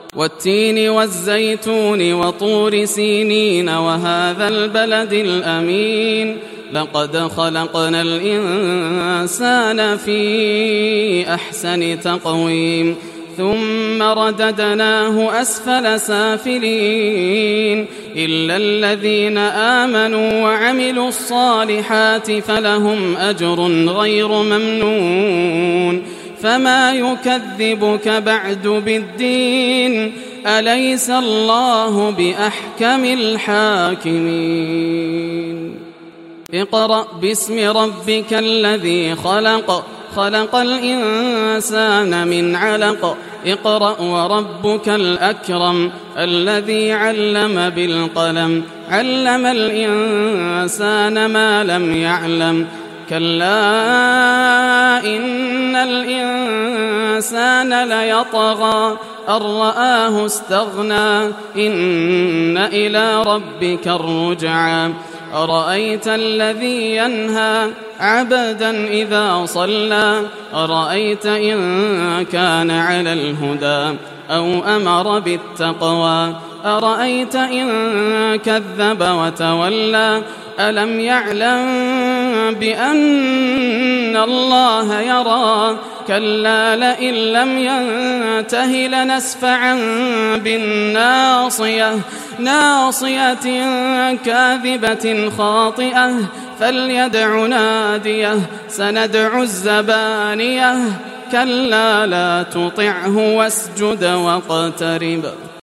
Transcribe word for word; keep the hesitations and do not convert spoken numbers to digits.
والتين والزيتون وطور سينين وهذا البلد الأمين لقد خلقنا الإنسان في أحسن تقويم ثم رددناه أسفل سافلين إلا الذين آمنوا وعملوا الصالحات فلهم أجر غير ممنون فما يكذبك بعد بالدين أليس الله بأحكم الحاكمين اقرأ باسم ربك الذي خلق خلق الإنسان من علق اقرأ وربك الأكرم الذي علم بالقلم علم الإنسان ما لم يعلم كلا إن الإنسان ليطغى أن رآه استغنى إن إلى ربك الرجعى أرأيت الذي ينهى عبدا إذا صلى أرأيت إن كان على الهدى أو أمر بالتقوى أرأيت إن كذب وتولى ألم يعلم بأن الله يرى كلا لئن لم ينته لنسفعا بالناصية ناصية كاذبة خاطئة فليدع ناديه سندع الزبانية كلا لا تطعه واسجد واقترب